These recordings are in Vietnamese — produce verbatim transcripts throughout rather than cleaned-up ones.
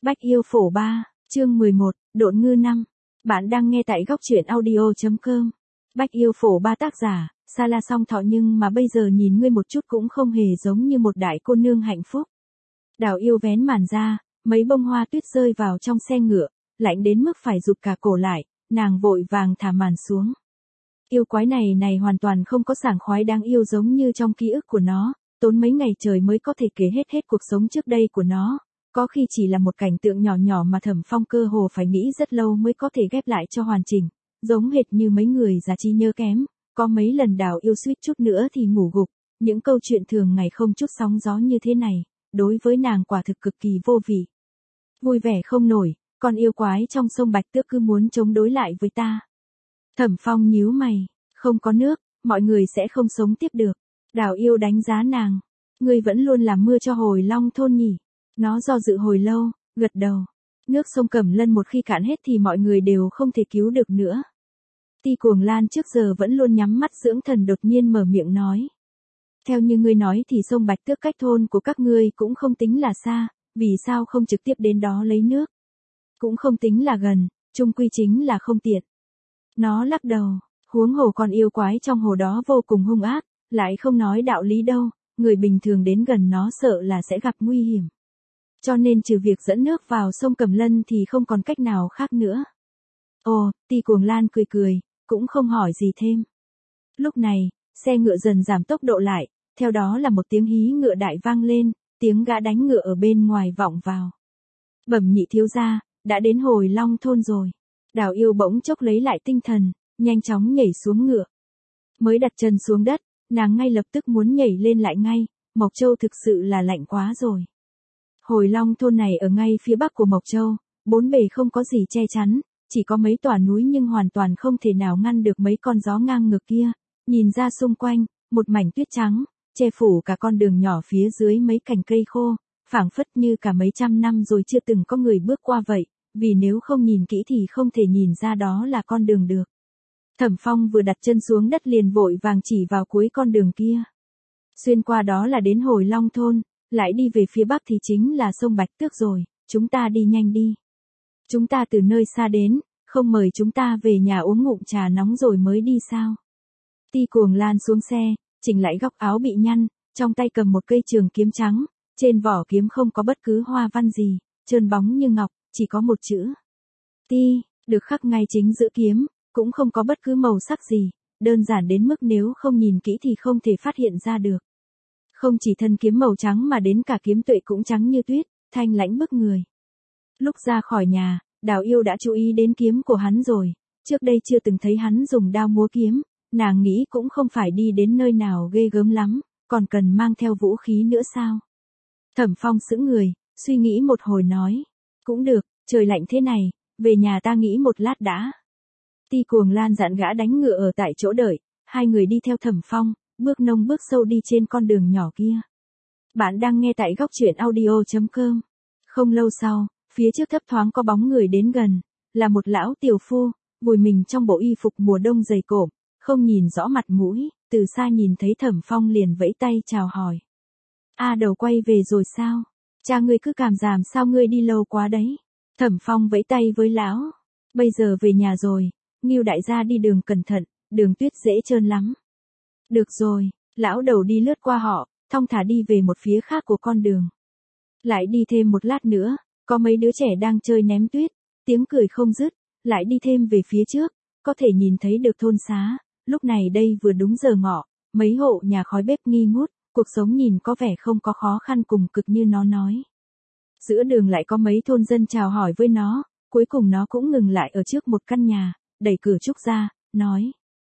Bách yêu phổ ba, chương mười một, Độn ngư năm. Bạn đang nghe tại góc truyện audio.com. Bách yêu phổ ba tác giả, Sa La Song Thọ, nhưng mà bây giờ nhìn ngươi một chút cũng không hề giống như một đại cô nương hạnh phúc. Đào yêu vén màn ra, mấy bông hoa tuyết rơi vào trong xe ngựa, lạnh đến mức phải rụt cả cổ lại, nàng vội vàng thả màn xuống. Yêu quái này này hoàn toàn không có sảng khoái đáng yêu giống như trong ký ức của nó, tốn mấy ngày trời mới có thể kể hết hết cuộc sống trước đây của nó. Có khi chỉ là một cảnh tượng nhỏ nhỏ mà Thẩm Phong cơ hồ phải nghĩ rất lâu mới có thể ghép lại cho hoàn chỉnh, giống hệt như mấy người già trí nhớ kém, có mấy lần Đào yêu suýt chút nữa thì ngủ gục, những câu chuyện thường ngày không chút sóng gió như thế này, đối với nàng quả thực cực kỳ vô vị. Vui vẻ không nổi, con yêu quái trong sông Bạch Tước cứ muốn chống đối lại với ta. Thẩm Phong nhíu mày, không có nước, mọi người sẽ không sống tiếp được. Đào yêu đánh giá nàng, ngươi vẫn luôn làm mưa cho Hồi Long thôn nhỉ? Nó do dự hồi lâu, gật đầu. Nước sông Cẩm Lân một khi cạn hết thì mọi người đều không thể cứu được nữa. Ti Cuồng Lan trước giờ vẫn luôn nhắm mắt dưỡng thần đột nhiên mở miệng nói. Theo như ngươi nói thì sông Bạch Tước cách thôn của các ngươi cũng không tính là xa, vì sao không trực tiếp đến đó lấy nước? Cũng không tính là gần, chung quy chính là không tiện. Nó lắc đầu, huống hồ con yêu quái trong hồ đó vô cùng hung ác, lại không nói đạo lý đâu, người bình thường đến gần nó sợ là sẽ gặp nguy hiểm. Cho nên trừ việc dẫn nước vào sông Cẩm Lân thì không còn cách nào khác nữa. Ồ, Ti Cuồng Lan cười cười, cũng không hỏi gì thêm. Lúc này, xe ngựa dần giảm tốc độ lại, theo đó là một tiếng hí ngựa đại vang lên, tiếng gã đánh ngựa ở bên ngoài vọng vào. Bẩm nhị thiếu gia, đã đến Hồi Long thôn rồi. Đào yêu bỗng chốc lấy lại tinh thần, nhanh chóng nhảy xuống ngựa. Mới đặt chân xuống đất, nàng ngay lập tức muốn nhảy lên lại ngay, Mộc Châu thực sự là lạnh quá rồi. Hồi Long thôn này ở ngay phía bắc của Mộc Châu, bốn bề không có gì che chắn, chỉ có mấy tòa núi nhưng hoàn toàn không thể nào ngăn được mấy con gió ngang ngược kia. Nhìn ra xung quanh, một mảnh tuyết trắng, che phủ cả con đường nhỏ phía dưới mấy cành cây khô, phảng phất như cả mấy trăm năm rồi chưa từng có người bước qua vậy, vì nếu không nhìn kỹ thì không thể nhìn ra đó là con đường được. Thẩm Phong vừa đặt chân xuống đất liền vội vàng chỉ vào cuối con đường kia. Xuyên qua đó là đến Hồi Long thôn. Lại đi về phía bắc thì chính là sông Bạch Tước rồi, chúng ta đi nhanh đi. Chúng ta từ nơi xa đến, không mời chúng ta về nhà uống ngụm trà nóng rồi mới đi sao? Ti Cuồng Lan xuống xe, chỉnh lại góc áo bị nhăn, trong tay cầm một cây trường kiếm trắng, trên vỏ kiếm không có bất cứ hoa văn gì, trơn bóng như ngọc, chỉ có một chữ. Ti, được khắc ngay chính giữa kiếm, cũng không có bất cứ màu sắc gì, đơn giản đến mức nếu không nhìn kỹ thì không thể phát hiện ra được. Không chỉ thân kiếm màu trắng mà đến cả kiếm tuệ cũng trắng như tuyết, thanh lãnh bức người. Lúc ra khỏi nhà, Đào yêu đã chú ý đến kiếm của hắn rồi, trước đây chưa từng thấy hắn dùng đao múa kiếm, nàng nghĩ cũng không phải đi đến nơi nào ghê gớm lắm, còn cần mang theo vũ khí nữa sao? Thẩm Phong sững người, suy nghĩ một hồi nói, cũng được, trời lạnh thế này, về nhà ta nghĩ một lát đã. Ti Cuồng Lan dặn gã đánh ngựa ở tại chỗ đợi, hai người đi theo Thẩm Phong. Bước nông bước sâu đi trên con đường nhỏ kia. Bạn đang nghe tại góc truyện audio.com. Không lâu sau, phía trước thấp thoáng có bóng người đến gần, là một lão tiểu phu, vùi mình trong bộ y phục mùa đông dày cộm, không nhìn rõ mặt mũi, từ xa nhìn thấy Thẩm Phong liền vẫy tay chào hỏi. A Đầu quay về rồi sao? Cha ngươi cứ cảm giảm sao ngươi đi lâu quá đấy. Thẩm Phong vẫy tay với lão. Bây giờ về nhà rồi, Ngưu đại gia đi đường cẩn thận, đường tuyết dễ trơn lắm. Được rồi, lão Đầu đi lướt qua họ, thong thả đi về một phía khác của con đường. Lại đi thêm một lát nữa, có mấy đứa trẻ đang chơi ném tuyết, tiếng cười không dứt, lại đi thêm về phía trước, có thể nhìn thấy được thôn xá, lúc này đây vừa đúng giờ ngọ, mấy hộ nhà khói bếp nghi ngút, cuộc sống nhìn có vẻ không có khó khăn cùng cực như nó nói. Giữa đường lại có mấy thôn dân chào hỏi với nó, cuối cùng nó cũng ngừng lại ở trước một căn nhà, đẩy cửa trúc ra, nói.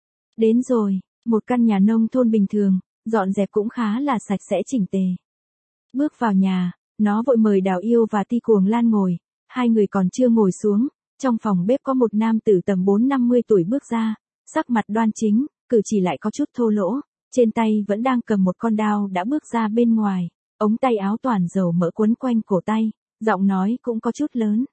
Đến rồi. Một căn nhà nông thôn bình thường, dọn dẹp cũng khá là sạch sẽ chỉnh tề. Bước vào nhà, nó vội mời Đào yêu và Ti Cuồng Lan ngồi, hai người còn chưa ngồi xuống, trong phòng bếp có một nam tử tầm bốn năm mươi tuổi bước ra, sắc mặt đoan chính, cử chỉ lại có chút thô lỗ, trên tay vẫn đang cầm một con dao đã bước ra bên ngoài, ống tay áo toàn dầu mỡ quấn quanh cổ tay, giọng nói cũng có chút lớn.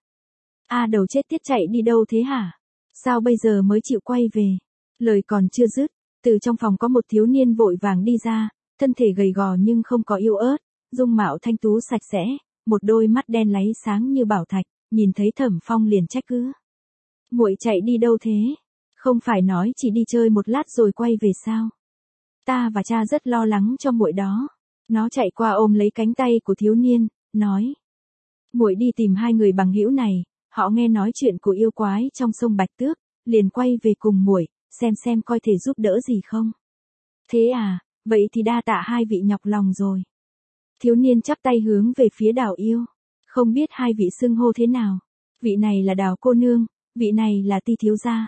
A Đầu chết tiết chạy đi đâu thế hả? Sao bây giờ mới chịu quay về? Lời còn chưa dứt. Từ trong phòng có một thiếu niên vội vàng đi ra, thân thể gầy gò nhưng không có yếu ớt, dung mạo thanh tú sạch sẽ, một đôi mắt đen láy sáng như bảo thạch, nhìn thấy Thẩm Phong liền trách cứ. Muội chạy đi đâu thế? Không phải nói chỉ đi chơi một lát rồi quay về sao? Ta và cha rất lo lắng cho muội đó. Nó chạy qua ôm lấy cánh tay của thiếu niên, nói. Muội đi tìm hai người bằng hữu này, họ nghe nói chuyện của yêu quái trong sông Bạch Tước, liền quay về cùng muội, xem xem coi thể giúp đỡ gì không. Thế à, vậy thì đa tạ hai vị nhọc lòng rồi. Thiếu niên chắp tay hướng về phía Đào Yêu, không biết hai vị xưng hô thế nào. Vị này là Đào cô nương, vị này là Ti thiếu gia.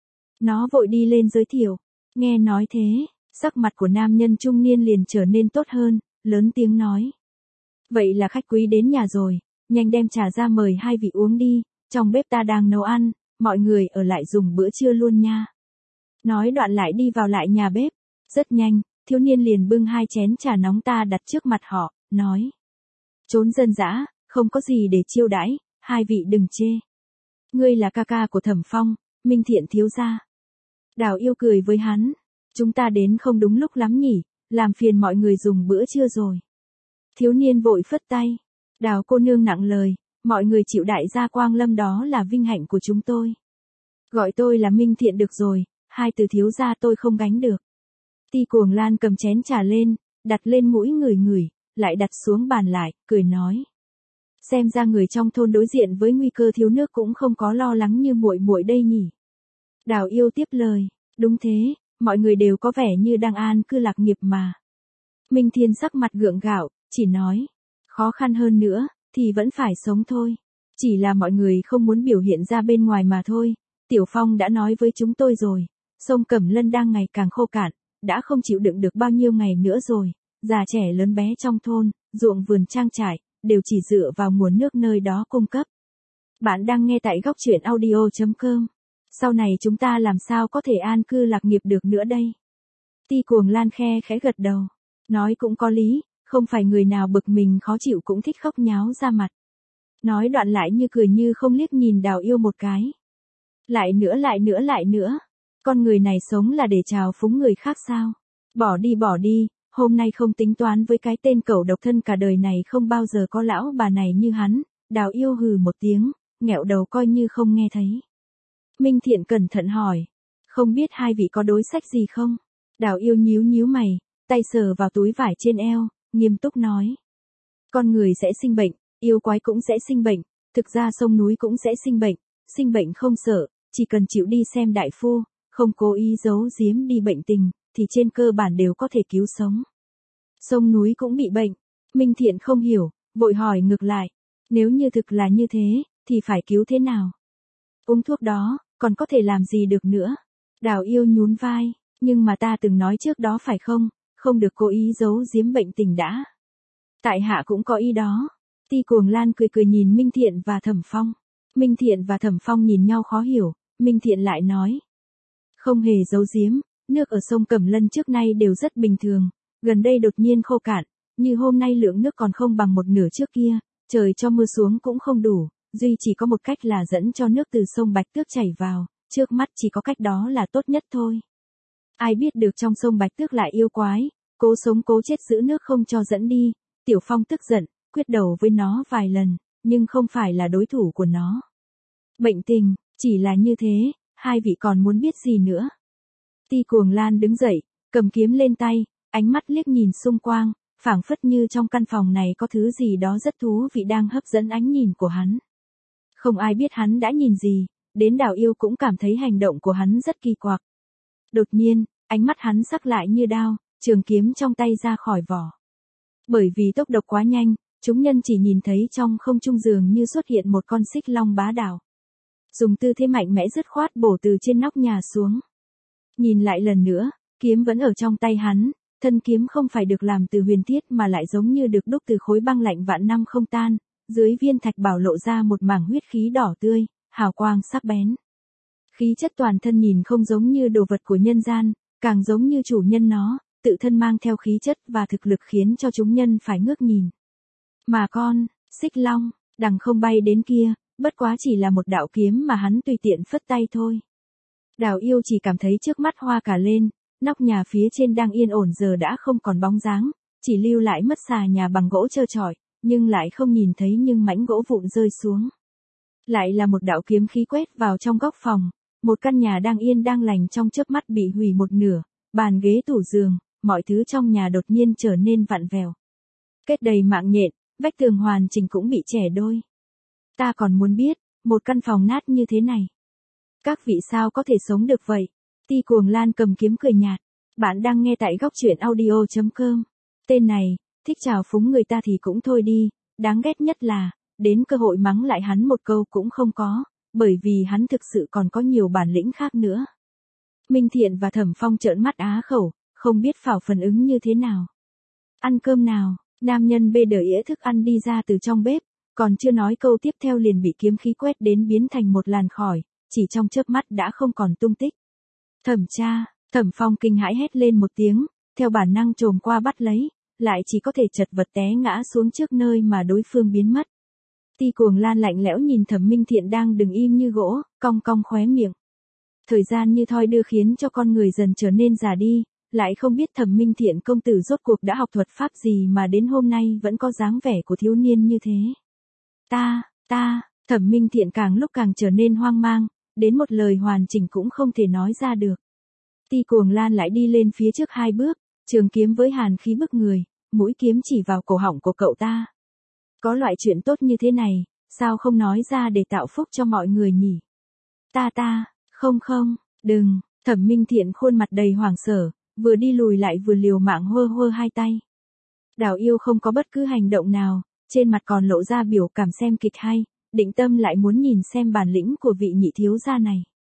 Nó vội đi lên giới thiệu, nghe nói thế, sắc mặt của nam nhân trung niên liền trở nên tốt hơn, lớn tiếng nói. Vậy là khách quý đến nhà rồi, nhanh đem trà ra mời hai vị uống đi, trong bếp ta đang nấu ăn, mọi người ở lại dùng bữa trưa luôn nha. Nói đoạn lại đi vào lại nhà bếp, rất nhanh, thiếu niên liền bưng hai chén trà nóng ta đặt trước mặt họ, nói. Trốn dân dã, không có gì để chiêu đãi, hai vị đừng chê. Ngươi là ca ca của Thẩm Phong, Minh Thiện thiếu gia. Đào Yêu cười với hắn, chúng ta đến không đúng lúc lắm nhỉ, làm phiền mọi người dùng bữa trưa rồi. Thiếu niên vội phất tay, Đào cô nương nặng lời, mọi người chịu đại gia quang lâm đó là vinh hạnh của chúng tôi. Gọi tôi là Minh Thiện được rồi, hai từ thiếu gia tôi không gánh được. Ti Cuồng Lan cầm chén trà lên, đặt lên mũi người người, lại đặt xuống bàn lại, cười nói. Xem ra người trong thôn đối diện với nguy cơ thiếu nước cũng không có lo lắng như muội muội đây nhỉ. Đào Yêu tiếp lời, đúng thế, mọi người đều có vẻ như đang an cư lạc nghiệp mà. Minh Thiên sắc mặt gượng gạo, chỉ nói, khó khăn hơn nữa, thì vẫn phải sống thôi. Chỉ là mọi người không muốn biểu hiện ra bên ngoài mà thôi. Tiểu Phong đã nói với chúng tôi rồi, sông Cẩm Lân đang ngày càng khô cạn, đã không chịu đựng được bao nhiêu ngày nữa rồi. Già trẻ lớn bé trong thôn, ruộng vườn trang trại, đều chỉ dựa vào nguồn nước nơi đó cung cấp. Bạn đang nghe tại góc truyện audio chấm com. Sau này chúng ta làm sao có thể an cư lạc nghiệp được nữa đây? Ti Cuồng Lan khe khẽ gật đầu. Nói cũng có lý, không phải người nào bực mình khó chịu cũng thích khóc nháo ra mặt. Nói đoạn lại như cười như không liếc nhìn Đào Yêu một cái. Lại nữa lại nữa lại nữa. Con người này sống là để trào phúng người khác sao? Bỏ đi bỏ đi, hôm nay không tính toán với cái tên cẩu độc thân cả đời này không bao giờ có lão bà này như hắn. Đào Yêu hừ một tiếng, nghẹo đầu coi như không nghe thấy. Minh Thiện cẩn thận hỏi. Không biết hai vị có đối sách gì không? Đào Yêu nhíu nhíu mày, tay sờ vào túi vải trên eo, nghiêm túc nói. Con người sẽ sinh bệnh, yêu quái cũng sẽ sinh bệnh, thực ra sông núi cũng sẽ sinh bệnh, sinh bệnh không sợ, chỉ cần chịu đi xem đại phu, không cố ý giấu giếm đi bệnh tình, thì trên cơ bản đều có thể cứu sống. Sông núi cũng bị bệnh, Minh Thiện không hiểu, vội hỏi ngược lại, nếu như thực là như thế, thì phải cứu thế nào? Uống thuốc đó, còn có thể làm gì được nữa? Đào Yêu nhún vai, nhưng mà ta từng nói trước đó phải không, không được cố ý giấu giếm bệnh tình đã. Tại hạ cũng có ý đó. Ti Cuồng Lan cười cười nhìn Minh Thiện và Thẩm Phong. Minh Thiện và Thẩm Phong nhìn nhau khó hiểu, Minh Thiện lại nói. Không hề giấu giếm, nước ở sông Cẩm Lân trước nay đều rất bình thường, gần đây đột nhiên khô cạn, như hôm nay lượng nước còn không bằng một nửa trước kia, trời cho mưa xuống cũng không đủ, duy chỉ có một cách là dẫn cho nước từ sông Bạch Tước chảy vào, trước mắt chỉ có cách đó là tốt nhất thôi. Ai biết được trong sông Bạch Tước lại yêu quái, cố sống cố chết giữ nước không cho dẫn đi. Tiểu Phong tức giận, quyết đầu với nó vài lần, nhưng không phải là đối thủ của nó. Bệnh tình, chỉ là như thế, hai vị còn muốn biết gì nữa? Ti Cuồng Lan đứng dậy, cầm kiếm lên tay, ánh mắt liếc nhìn xung quanh, phảng phất như trong căn phòng này có thứ gì đó rất thú vị đang hấp dẫn ánh nhìn của hắn. Không ai biết hắn đã nhìn gì, đến Đào Yêu cũng cảm thấy hành động của hắn rất kỳ quặc. Đột nhiên, ánh mắt hắn sắc lại như đao, trường kiếm trong tay ra khỏi vỏ. Bởi vì tốc độ quá nhanh, chúng nhân chỉ nhìn thấy trong không trung dường như xuất hiện một con xích long bá đạo. Dùng tư thế mạnh mẽ dứt khoát bổ từ trên nóc nhà xuống. Nhìn lại lần nữa, kiếm vẫn ở trong tay hắn, thân kiếm không phải được làm từ huyền thiết mà lại giống như được đúc từ khối băng lạnh vạn năm không tan, dưới viên thạch bảo lộ ra một mảng huyết khí đỏ tươi, hào quang sắc bén. Khí chất toàn thân nhìn không giống như đồ vật của nhân gian, càng giống như chủ nhân nó, tự thân mang theo khí chất và thực lực khiến cho chúng nhân phải ngước nhìn. Mà con, xích long, đằng không bay đến kia, bất quá chỉ là một đạo kiếm mà hắn tùy tiện phất tay thôi. Đào Yêu chỉ cảm thấy trước mắt hoa cả lên, nóc nhà phía trên đang yên ổn giờ đã không còn bóng dáng, chỉ lưu lại mất xà nhà bằng gỗ trơ trọi, nhưng lại không nhìn thấy nhưng mảnh gỗ vụn rơi xuống. Lại là một đạo kiếm khí quét vào trong góc phòng, một căn nhà đang yên đang lành trong chớp mắt bị hủy một nửa, bàn ghế tủ giường, mọi thứ trong nhà đột nhiên trở nên vặn vẹo. Kết đầy mạng nhện, vách tường hoàn chỉnh cũng bị chẻ đôi. Ta còn muốn biết, một căn phòng nát như thế này, các vị sao có thể sống được vậy? Ti Cuồng Lan cầm kiếm cười nhạt. Bạn đang nghe tại góc truyện audio chấm com. Tên này, thích trào phúng người ta thì cũng thôi đi, đáng ghét nhất là, đến cơ hội mắng lại hắn một câu cũng không có, bởi vì hắn thực sự còn có nhiều bản lĩnh khác nữa. Minh Thiện và Thẩm Phong trợn mắt á khẩu, không biết phảo phản ứng như thế nào. Ăn cơm nào, nam nhân bê đỡ ĩa thức ăn đi ra từ trong bếp, còn chưa nói câu tiếp theo liền bị kiếm khí quét đến biến thành một làn khói, chỉ trong chớp mắt đã không còn tung tích. Thẩm cha, Thẩm Phong kinh hãi hét lên một tiếng, theo bản năng trồm qua bắt lấy, lại chỉ có thể chật vật té ngã xuống trước nơi mà đối phương biến mất. Ti Cuồng Lan lạnh lẽo nhìn Thẩm Minh Thiện đang đứng im như gỗ, cong cong khóe miệng. Thời gian như thoi đưa khiến cho con người dần trở nên già đi, lại không biết Thẩm Minh Thiện công tử rốt cuộc đã học thuật pháp gì mà đến hôm nay vẫn có dáng vẻ của thiếu niên như thế. Ta, ta, Thẩm Minh Thiện càng lúc càng trở nên hoang mang, đến một lời hoàn chỉnh cũng không thể nói ra được. Ti Cuồng Lan lại đi lên phía trước hai bước, trường kiếm với hàn khí bức người, mũi kiếm chỉ vào cổ họng của cậu ta. Có loại chuyện tốt như thế này, sao không nói ra để tạo phúc cho mọi người nhỉ? Ta ta, không không, đừng, Thẩm Minh Thiện khuôn mặt đầy hoảng sợ, vừa đi lùi lại vừa liều mạng hơ hơ hai tay. Đào Yêu không có bất cứ hành động nào, trên mặt còn lộ ra biểu cảm xem kịch hay, định tâm lại muốn nhìn xem bản lĩnh của vị nhị thiếu gia này.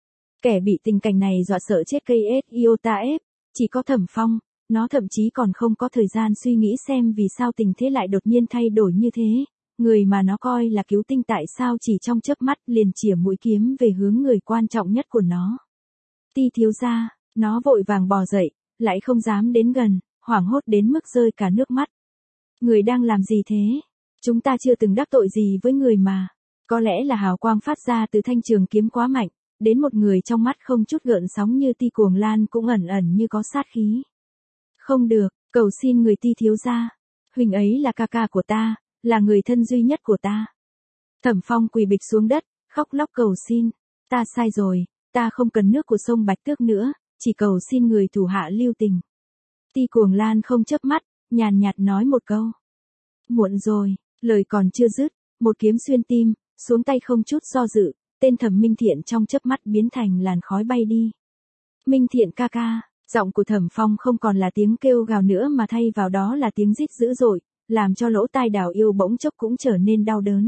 Kẻ bị tình cảnh này dọa sợ chết cây ết iota ép, chỉ có Thẩm Phong, nó thậm chí còn không có thời gian suy nghĩ xem vì sao tình thế lại đột nhiên thay đổi như thế, người mà nó coi là cứu tinh tại sao chỉ trong chớp mắt liền chĩa mũi kiếm về hướng người quan trọng nhất của nó. Ti thiếu gia, nó vội vàng bò dậy, lại không dám đến gần, hoảng hốt đến mức rơi cả nước mắt. Người đang làm gì thế? Chúng ta chưa từng đắc tội gì với người mà. Có lẽ là hào quang phát ra từ thanh trường kiếm quá mạnh, đến một người trong mắt không chút gợn sóng như Ti Cuồng Lan cũng ẩn ẩn như có sát khí. Không được, cầu xin người Ti thiếu gia. Huynh ấy là ca ca của ta, là người thân duy nhất của ta. Thẩm Phong quỳ bịch xuống đất, khóc lóc cầu xin. Ta sai rồi, ta không cần nước của sông Bạch Tước nữa, chỉ cầu xin người thủ hạ lưu tình. Ti Cuồng Lan không chớp mắt, nhàn nhạt nói một câu. Muộn rồi, lời còn chưa dứt, một kiếm xuyên tim, xuống tay không chút do dự, tên Thẩm Minh Thiện trong chớp mắt biến thành làn khói bay đi. Minh Thiện ca ca, giọng của Thẩm Phong không còn là tiếng kêu gào nữa mà thay vào đó là tiếng rít dữ dội, làm cho lỗ tai Đào Yêu bỗng chốc cũng trở nên đau đớn.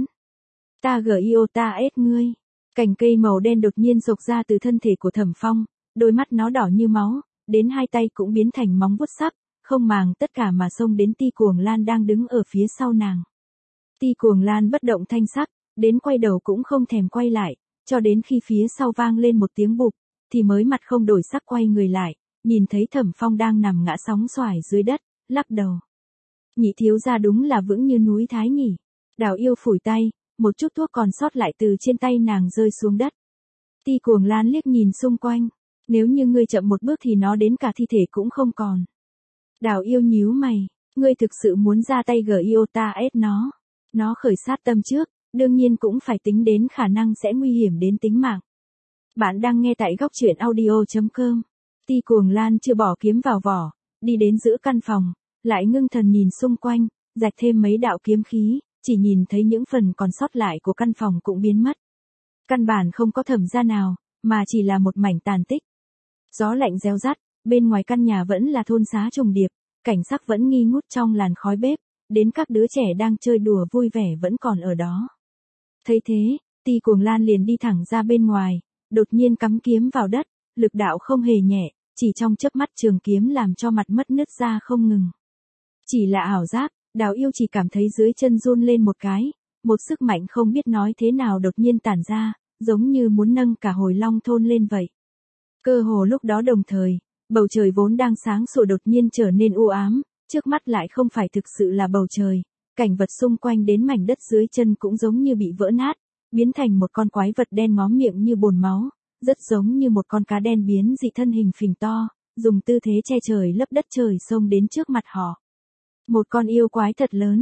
Ta gờ yêu ta ết ngươi. Cành cây màu đen đột nhiên rục ra từ thân thể của Thẩm Phong, đôi mắt nó đỏ như máu, đến hai tay cũng biến thành móng vuốt sắc, không màng tất cả mà xông đến Ti Cuồng Lan đang đứng ở phía sau nàng. Ti Cuồng Lan bất động thanh sắc, đến quay đầu cũng không thèm quay lại, cho đến khi phía sau vang lên một tiếng bụp, thì mới mặt không đổi sắc quay người lại, nhìn thấy Thẩm Phong đang nằm ngã sóng xoài dưới đất, lắc đầu. Nhị thiếu gia đúng là vững như núi Thái nhỉ. Đào Yêu phủi tay, một chút thuốc còn sót lại từ trên tay nàng rơi xuống đất. Ti Cuồng Lan liếc nhìn xung quanh, nếu như ngươi chậm một bước thì nó đến cả thi thể cũng không còn. Đào Yêu nhíu mày, ngươi thực sự muốn ra tay gờ iota ết nó. Nó khởi sát tâm trước, đương nhiên cũng phải tính đến khả năng sẽ nguy hiểm đến tính mạng. Bạn đang nghe tại góc truyện audio chấm com. Ti Cuồng Lan chưa bỏ kiếm vào vỏ, đi đến giữa căn phòng, lại ngưng thần nhìn xung quanh, rạch thêm mấy đạo kiếm khí, chỉ nhìn thấy những phần còn sót lại của căn phòng cũng biến mất. Căn bản không có thẩm gia nào, mà chỉ là một mảnh tàn tích. Gió lạnh réo rắt, bên ngoài căn nhà vẫn là thôn xá trùng điệp, cảnh sắc vẫn nghi ngút trong làn khói bếp, đến các đứa trẻ đang chơi đùa vui vẻ vẫn còn ở đó. Thấy thế, Ti Cuồng Lan liền đi thẳng ra bên ngoài, đột nhiên cắm kiếm vào đất, lực đạo không hề nhẹ, chỉ trong chớp mắt trường kiếm làm cho mặt mất nứt ra không ngừng. Chỉ là ảo giác, Đào Yêu chỉ cảm thấy dưới chân run lên một cái, một sức mạnh không biết nói thế nào đột nhiên tản ra, giống như muốn nâng cả Hồi Long thôn lên vậy. Cơ hồ lúc đó đồng thời, bầu trời vốn đang sáng sủa đột nhiên trở nên u ám, trước mắt lại không phải thực sự là bầu trời, cảnh vật xung quanh đến mảnh đất dưới chân cũng giống như bị vỡ nát, biến thành một con quái vật đen ngóm miệng như bồn máu, rất giống như một con cá đen biến dị thân hình phình to, dùng tư thế che trời lấp đất trời xông đến trước mặt họ. Một con yêu quái thật lớn.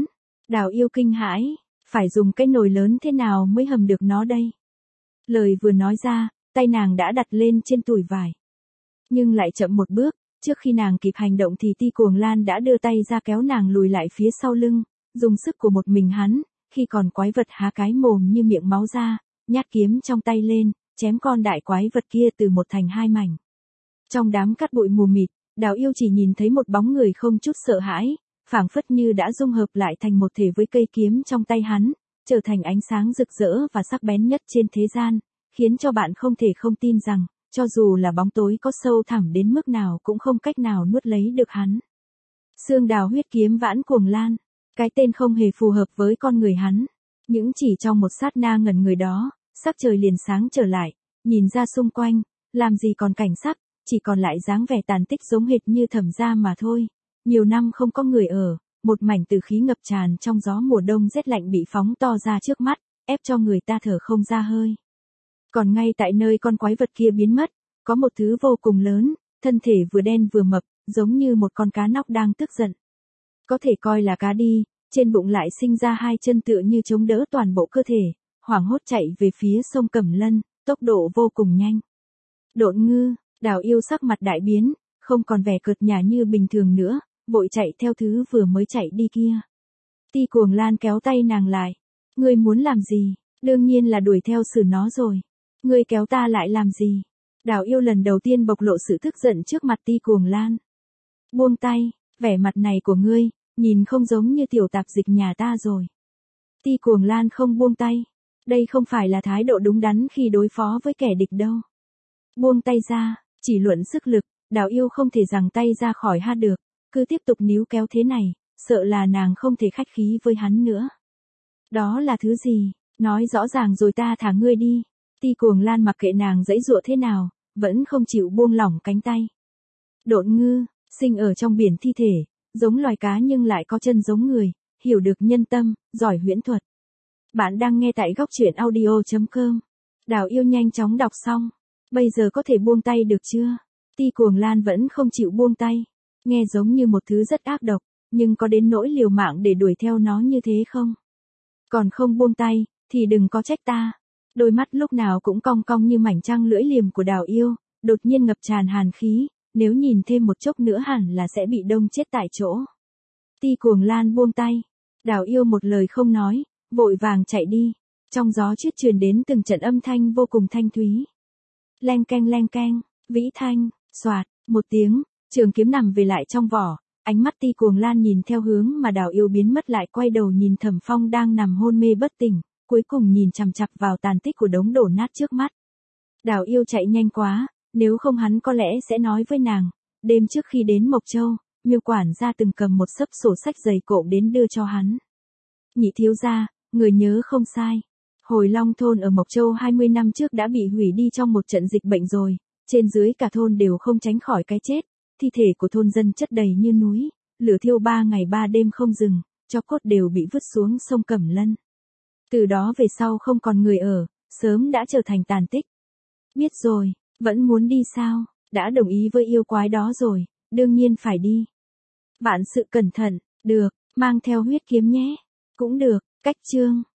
Đào yêu kinh hãi, phải dùng cái nồi lớn thế nào mới hầm được nó đây? Lời vừa nói ra, tay nàng đã đặt lên trên tủi vải. Nhưng lại chậm một bước, trước khi nàng kịp hành động thì Ti Cuồng Lan đã đưa tay ra kéo nàng lùi lại phía sau lưng, dùng sức của một mình hắn, khi còn quái vật há cái mồm như miệng máu ra, nhát kiếm trong tay lên, chém con đại quái vật kia từ một thành hai mảnh. Trong đám cát bụi mù mịt, Đào yêu chỉ nhìn thấy một bóng người không chút sợ hãi, phảng phất như đã dung hợp lại thành một thể với cây kiếm trong tay hắn, trở thành ánh sáng rực rỡ và sắc bén nhất trên thế gian, khiến cho bạn không thể không tin rằng, cho dù là bóng tối có sâu thẳm đến mức nào cũng không cách nào nuốt lấy được hắn. Xương Đào huyết kiếm Vãn Cuồng Lan, cái tên không hề phù hợp với con người hắn. Những chỉ trong một sát na ngẩn người đó, sắc trời liền sáng trở lại, nhìn ra xung quanh, làm gì còn cảnh sắc, chỉ còn lại dáng vẻ tàn tích giống hệt như Thẩm gia mà thôi. Nhiều năm không có người ở, một mảnh tử khí ngập tràn trong gió mùa đông rét lạnh bị phóng to ra trước mắt, ép cho người ta thở không ra hơi. Còn ngay tại nơi con quái vật kia biến mất, có một thứ vô cùng lớn, thân thể vừa đen vừa mập, giống như một con cá nóc đang tức giận. Có thể coi là cá đi, trên bụng lại sinh ra hai chân tựa như chống đỡ toàn bộ cơ thể, hoảng hốt chạy về phía sông Cẩm Lân, tốc độ vô cùng nhanh. Độn Ngư, Đào yêu sắc mặt đại biến, không còn vẻ cợt nhả như bình thường nữa, vội chạy theo thứ vừa mới chạy đi kia. Ti Cuồng Lan kéo tay nàng lại. Ngươi muốn làm gì? Đương nhiên là đuổi theo xử nó rồi. Ngươi kéo ta lại làm gì? Đào yêu lần đầu tiên bộc lộ sự tức giận trước mặt Ti Cuồng Lan. Buông tay, vẻ mặt này của ngươi, nhìn không giống như tiểu tạp dịch nhà ta rồi. Ti Cuồng Lan không buông tay. Đây không phải là thái độ đúng đắn khi đối phó với kẻ địch đâu. Buông tay ra, chỉ luận sức lực, Đào yêu không thể giằng tay ra khỏi ha được, cứ tiếp tục níu kéo thế này, sợ là nàng không thể khách khí với hắn nữa. Đó là thứ gì? Nói rõ ràng rồi ta thả ngươi đi. Ti Cuồng Lan mặc kệ nàng giãy giụa thế nào, vẫn không chịu buông lỏng cánh tay. Độn Ngư, sinh ở trong biển thi thể, giống loài cá nhưng lại có chân giống người, hiểu được nhân tâm, giỏi huyễn thuật. Bạn đang nghe tại góc truyện audio chấm com. Đào yêu nhanh chóng đọc xong. Bây giờ có thể buông tay được chưa? Ti Cuồng Lan vẫn không chịu buông tay. Nghe giống như một thứ rất ác độc, nhưng có đến nỗi liều mạng để đuổi theo nó như thế không? Còn không buông tay, thì đừng có trách ta. Đôi mắt lúc nào cũng cong cong như mảnh trăng lưỡi liềm của Đào yêu, đột nhiên ngập tràn hàn khí, nếu nhìn thêm một chốc nữa hẳn là sẽ bị đông chết tại chỗ. Ti Cuồng Lan buông tay. Đào yêu một lời không nói, vội vàng chạy đi. Trong gió chuyết truyền đến từng trận âm thanh vô cùng thanh thúy. Leng keng leng keng, vĩ thanh, xoạt, một tiếng, trường kiếm nằm về lại trong vỏ, ánh mắt Ti Cuồng Lan nhìn theo hướng mà Đào yêu biến mất lại quay đầu nhìn Thẩm Phong đang nằm hôn mê bất tỉnh, cuối cùng nhìn chằm chằm vào tàn tích của đống đổ nát trước mắt. Đào yêu chạy nhanh quá, nếu không hắn có lẽ sẽ nói với nàng, đêm trước khi đến Mộc Châu, Miêu quản gia từng cầm một xấp sổ sách dày cộm đến đưa cho hắn. Nhị thiếu gia, người nhớ không sai. Hồi Long thôn ở Mộc Châu hai mươi năm trước đã bị hủy đi trong một trận dịch bệnh rồi, trên dưới cả thôn đều không tránh khỏi cái chết, thi thể của thôn dân chất đầy như núi, lửa thiêu ba ngày ba đêm không dừng, tro cốt đều bị vứt xuống sông Cẩm Lân. Từ đó về sau không còn người ở, sớm đã trở thành tàn tích. Biết rồi, vẫn muốn đi sao? Đã đồng ý với yêu quái đó rồi, đương nhiên phải đi. Vạn sự cẩn thận, được, mang theo huyết kiếm nhé. Cũng được, cách chương.